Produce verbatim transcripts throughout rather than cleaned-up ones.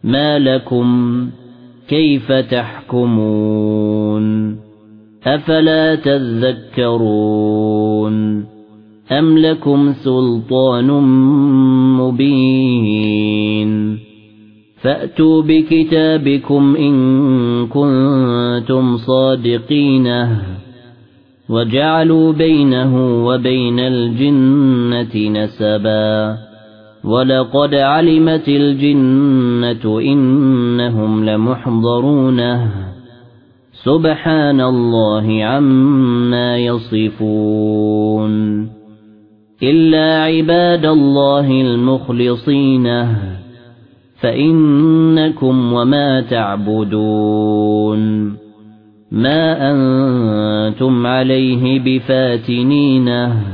ما لكم كيف تحكمون أفلا تذكرون أم لكم سلطان مبين فأتوا بكتابكم إن كنتم صادقين وجعلوا بينه وبين الجنة نسبا ولقد علمت الجنة إنهم لمحضرونه سبحان الله عما يصفون إلا عباد الله المخلصين فإنكم وما تعبدون ما أنتم عليه بفاتنين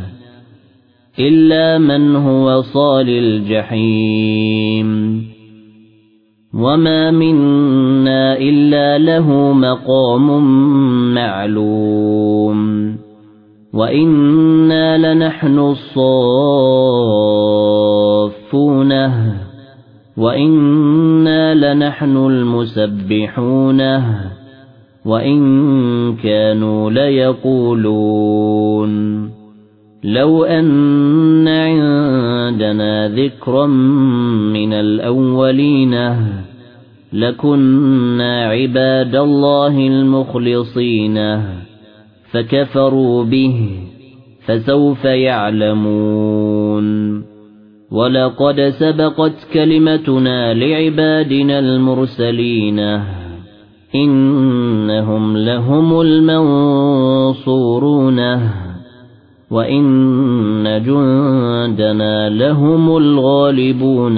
إلا من هو صال الجحيم وما منا إلا له مقام معلوم وإنا لنحن الصافون وإنا لنحن المسبحون وإن كانوا ليقولون لو أن عندنا ذكرا من الأولين لكنا عباد الله المخلصين فكفروا به فسوف يعلمون ولقد سبقت كلمتنا لعبادنا المرسلين إنهم لهم المنصورون وإن جندنا لهم الغالبون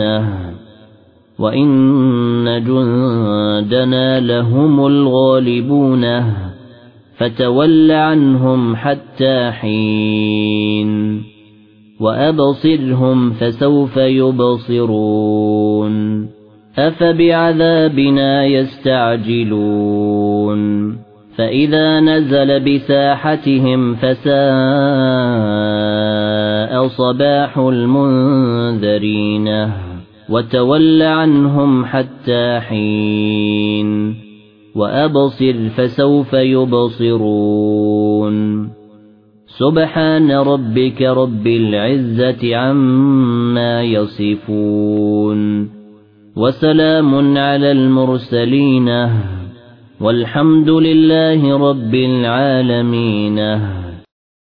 وإن جندنا لهم الغالبون فتول عنهم حتى حين وأبصرهم فسوف يبصرون أفبعذابنا يستعجلون فإذا نزل بساحتهم فساء صباح المنذرين وتول عنهم حتى حين وأبصر فسوف يبصرون سبحان ربك رب العزة عما يصفون وسلام على المرسلين والحمد لله رب العالمين.